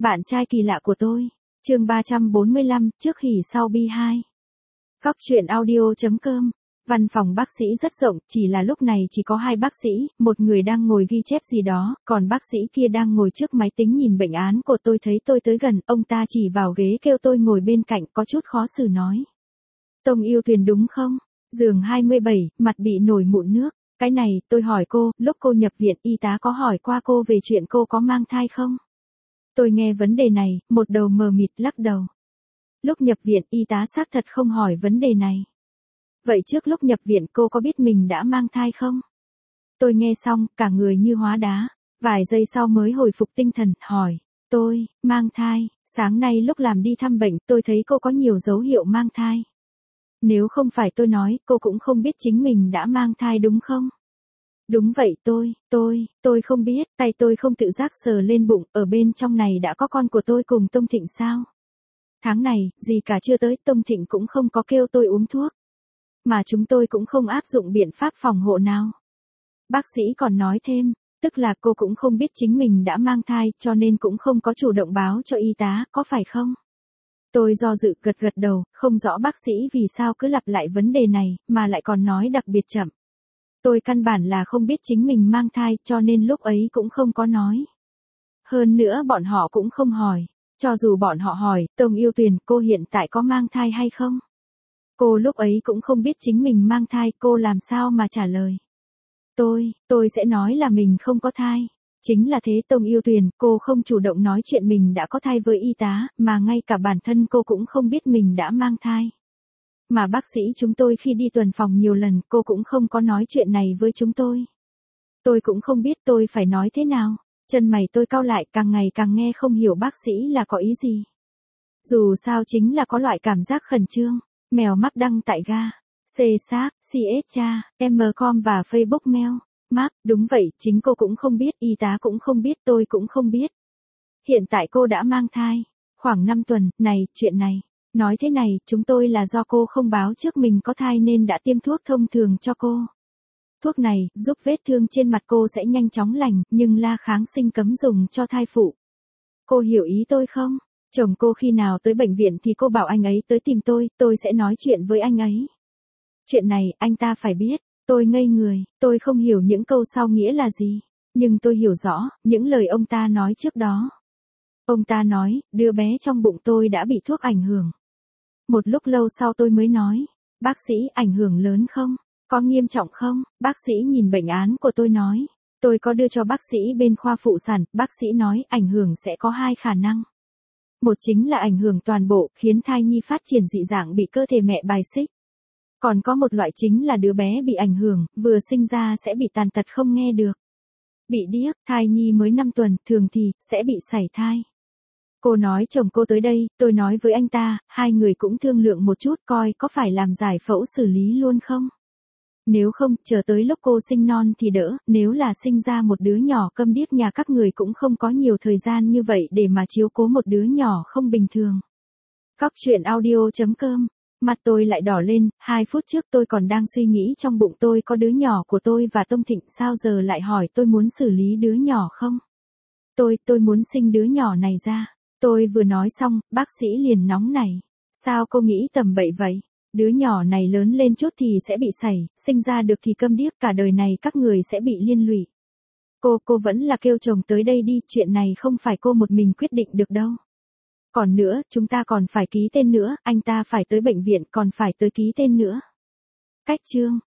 Bạn trai kỳ lạ của tôi. Chương 345, trước hỉ sau bi 2. Góc truyện audio.com. Văn phòng bác sĩ rất rộng, chỉ là lúc này chỉ có 2 bác sĩ, một người đang ngồi ghi chép gì đó, còn bác sĩ kia đang ngồi trước máy tính nhìn bệnh án của tôi. Thấy tôi tới gần, ông ta chỉ vào ghế kêu tôi ngồi bên cạnh, có chút khó xử nói. Tông Yêu Tuyền đúng không? Giường 27, mặt bị nổi mụn nước. Cái này, tôi hỏi cô, lúc cô nhập viện y tá có hỏi qua cô về chuyện cô có mang thai không? Tôi nghe vấn đề này, một đầu mờ mịt lắc đầu. Lúc nhập viện y tá xác thật không hỏi vấn đề này. Vậy trước lúc nhập viện cô có biết mình đã mang thai không? Tôi nghe xong, cả người như hóa đá. Vài giây sau mới hồi phục tinh thần, hỏi. Tôi, mang thai, sáng nay lúc làm đi thăm bệnh tôi thấy cô có nhiều dấu hiệu mang thai. Nếu không phải tôi nói, cô cũng không biết chính mình đã mang thai đúng không? Đúng vậy tôi không biết, tay tôi không tự giác sờ lên bụng, ở bên trong này đã có con của tôi cùng Tông Thịnh sao? Tháng này, gì cả chưa tới, Tông Thịnh cũng không có kêu tôi uống thuốc. Mà chúng tôi cũng không áp dụng biện pháp phòng hộ nào. Bác sĩ còn nói thêm, tức là cô cũng không biết chính mình đã mang thai, cho nên cũng không có chủ động báo cho y tá, có phải không? Tôi do dự gật đầu, không rõ bác sĩ vì sao cứ lặp lại vấn đề này, mà lại còn nói đặc biệt chậm. Tôi căn bản là không biết chính mình mang thai, cho nên lúc ấy cũng không có nói. Hơn nữa bọn họ cũng không hỏi. Cho dù bọn họ hỏi, Tông Yêu Tuyền, cô hiện tại có mang thai hay không? Cô lúc ấy cũng không biết chính mình mang thai, cô làm sao mà trả lời. Tôi sẽ nói là mình không có thai. Chính là thế Tông Yêu Tuyền, cô không chủ động nói chuyện mình đã có thai với y tá, mà ngay cả bản thân cô cũng không biết mình đã mang thai. Mà bác sĩ chúng tôi khi đi tuần phòng nhiều lần, cô cũng không có nói chuyện này với chúng tôi. Tôi cũng không biết tôi phải nói thế nào. Chân mày tôi cau lại, càng ngày càng nghe không hiểu bác sĩ là có ý gì. Dù sao chính là có loại cảm giác khẩn trương. Mèo mắc đăng tại ga. C xác, CS cha, M.com và Facebook mail. Map, đúng vậy, chính cô cũng không biết, y tá cũng không biết, tôi cũng không biết. Hiện tại cô đã mang thai. Khoảng 5 tuần, này, chuyện này. Nói thế này, chúng tôi là do cô không báo trước mình có thai nên đã tiêm thuốc thông thường cho cô. Thuốc này, giúp vết thương trên mặt cô sẽ nhanh chóng lành, nhưng là kháng sinh cấm dùng cho thai phụ. Cô hiểu ý tôi không? Chồng cô khi nào tới bệnh viện thì cô bảo anh ấy tới tìm tôi sẽ nói chuyện với anh ấy. Chuyện này, anh ta phải biết. Tôi ngây người, tôi không hiểu những câu sau nghĩa là gì. Nhưng tôi hiểu rõ, những lời ông ta nói trước đó. Ông ta nói, đứa bé trong bụng tôi đã bị thuốc ảnh hưởng. Một lúc lâu sau tôi mới nói, bác sĩ, ảnh hưởng lớn không? Có nghiêm trọng không? Bác sĩ nhìn bệnh án của tôi nói. Tôi có đưa cho bác sĩ bên khoa phụ sản, bác sĩ nói ảnh hưởng sẽ có 2 khả năng. Một chính là ảnh hưởng toàn bộ, khiến thai nhi phát triển dị dạng bị cơ thể mẹ bài xích. Còn có một loại chính là đứa bé bị ảnh hưởng, vừa sinh ra sẽ bị tàn tật không nghe được. Bị điếc, thai nhi mới 5 tuần, thường thì, sẽ bị sảy thai. Cô nói chồng cô tới đây, tôi nói với anh ta, 2 người cũng thương lượng một chút coi có phải làm giải phẫu xử lý luôn không. Nếu không, chờ tới lúc cô sinh non thì đỡ, nếu là sinh ra một đứa nhỏ câm điếc nhà các người cũng không có nhiều thời gian như vậy để mà chiếu cố một đứa nhỏ không bình thường. Góc truyện audio.com. Mặt tôi lại đỏ lên, 2 phút trước tôi còn đang suy nghĩ trong bụng tôi có đứa nhỏ của tôi và Tông Thịnh, sao giờ lại hỏi tôi muốn xử lý đứa nhỏ không? Tôi muốn sinh đứa nhỏ này ra. Tôi vừa nói xong, bác sĩ liền nóng nảy. Sao cô nghĩ tầm bậy vậy? Đứa nhỏ này lớn lên chút thì sẽ bị sảy, sinh ra được thì câm điếc, cả đời này các người sẽ bị liên lụy. Cô vẫn là kêu chồng tới đây đi, chuyện này không phải cô một mình quyết định được đâu. Còn nữa, chúng ta còn phải ký tên nữa, anh ta phải tới bệnh viện còn phải tới ký tên nữa. Cách chương.